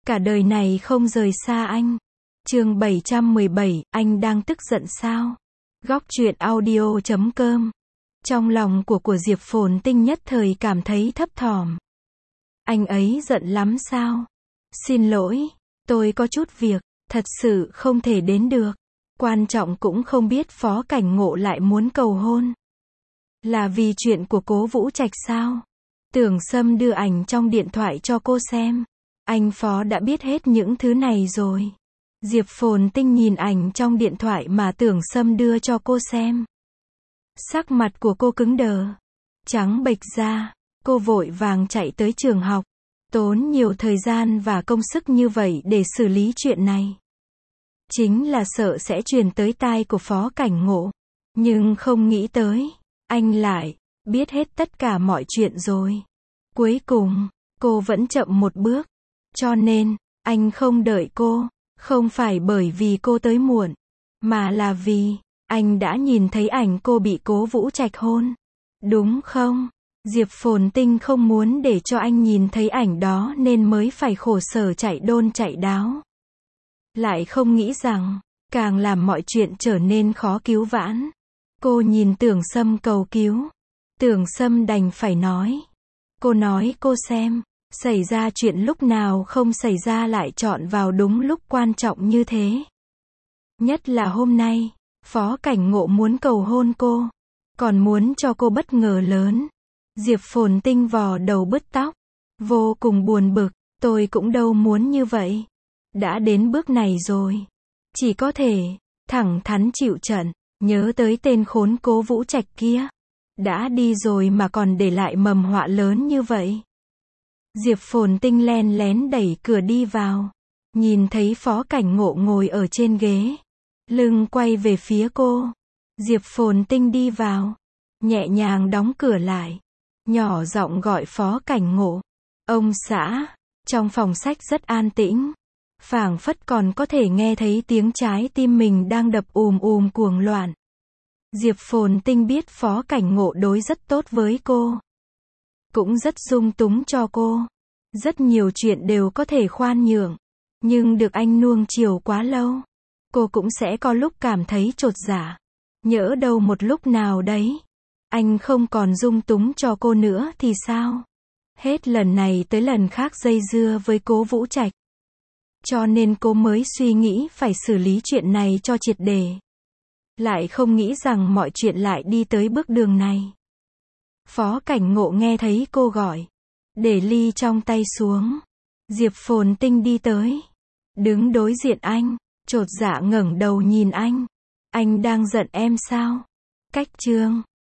Cả đời này không rời xa anh. Chương 717, anh đang tức giận sao? Góc truyện audio.com. Trong lòng của Diệp Phồn Tinh nhất thời cảm thấy thấp thỏm. Anh ấy giận lắm sao? Xin lỗi, tôi có chút việc, thật sự không thể đến được. Quan trọng cũng không biết Phó Cảnh Ngộ lại muốn cầu hôn. Là vì chuyện của Cố Vũ Trạch sao? Tưởng Sâm đưa ảnh trong điện thoại cho cô xem. Anh Phó đã biết hết những thứ này rồi. Diệp Phồn Tinh nhìn ảnh trong điện thoại mà Tưởng Sâm đưa cho cô xem. Sắc mặt của cô cứng đờ, trắng bệch ra, cô vội vàng chạy tới trường học, tốn nhiều thời gian và công sức như vậy để xử lý chuyện này. Chính là sợ sẽ truyền tới tai của Phó Cảnh Ngộ, nhưng không nghĩ tới, anh lại biết hết tất cả mọi chuyện rồi. Cuối cùng, cô vẫn chậm một bước, cho nên, anh không đợi cô, không phải bởi vì cô tới muộn, mà là vì anh đã nhìn thấy ảnh cô bị Cố Vũ Trạch hôn. Đúng không? Diệp Phồn Tinh không muốn để cho anh nhìn thấy ảnh đó nên mới phải khổ sở chạy đôn chạy đáo. Lại không nghĩ rằng, càng làm mọi chuyện trở nên khó cứu vãn. Cô nhìn Tưởng Sâm cầu cứu. Tưởng Sâm đành phải nói. Cô nói cô xem, xảy ra chuyện lúc nào không xảy ra lại chọn vào đúng lúc quan trọng như thế. Nhất là hôm nay, Phó Cảnh Ngộ muốn cầu hôn cô, còn muốn cho cô bất ngờ lớn. Diệp Phồn Tinh vò đầu bứt tóc, vô cùng buồn bực, tôi cũng đâu muốn như vậy. Đã đến bước này rồi, chỉ có thể thẳng thắn chịu trận, nhớ tới tên khốn Cố Vũ Trạch kia. Đã đi rồi mà còn để lại mầm họa lớn như vậy. Diệp Phồn Tinh len lén đẩy cửa đi vào, nhìn thấy Phó Cảnh Ngộ ngồi ở trên ghế, lưng quay về phía cô. Diệp Phồn Tinh đi vào, nhẹ nhàng đóng cửa lại, nhỏ giọng gọi Phó Cảnh Ngộ. Ông xã. Trong phòng sách rất an tĩnh, phảng phất còn có thể nghe thấy tiếng trái tim mình đang đập cuồng loạn. Diệp Phồn Tinh biết Phó Cảnh Ngộ đối rất tốt với cô, cũng rất dung túng cho cô. Rất nhiều chuyện đều có thể khoan nhượng, nhưng được anh nuông chiều quá lâu, cô cũng sẽ có lúc cảm thấy chột dạ. Nhỡ đâu một lúc nào đấy, anh không còn dung túng cho cô nữa thì sao? Hết lần này tới lần khác dây dưa với Cố Vũ Trạch. Cho nên cô mới suy nghĩ phải xử lý chuyện này cho triệt để. Lại không nghĩ rằng mọi chuyện lại đi tới bước đường này. Phó Cảnh Ngộ nghe thấy cô gọi, để ly trong tay xuống. Diệp Phồn Tinh đi tới, đứng đối diện anh, chột dạ ngẩng đầu nhìn anh. Anh đang giận em sao? Cách chương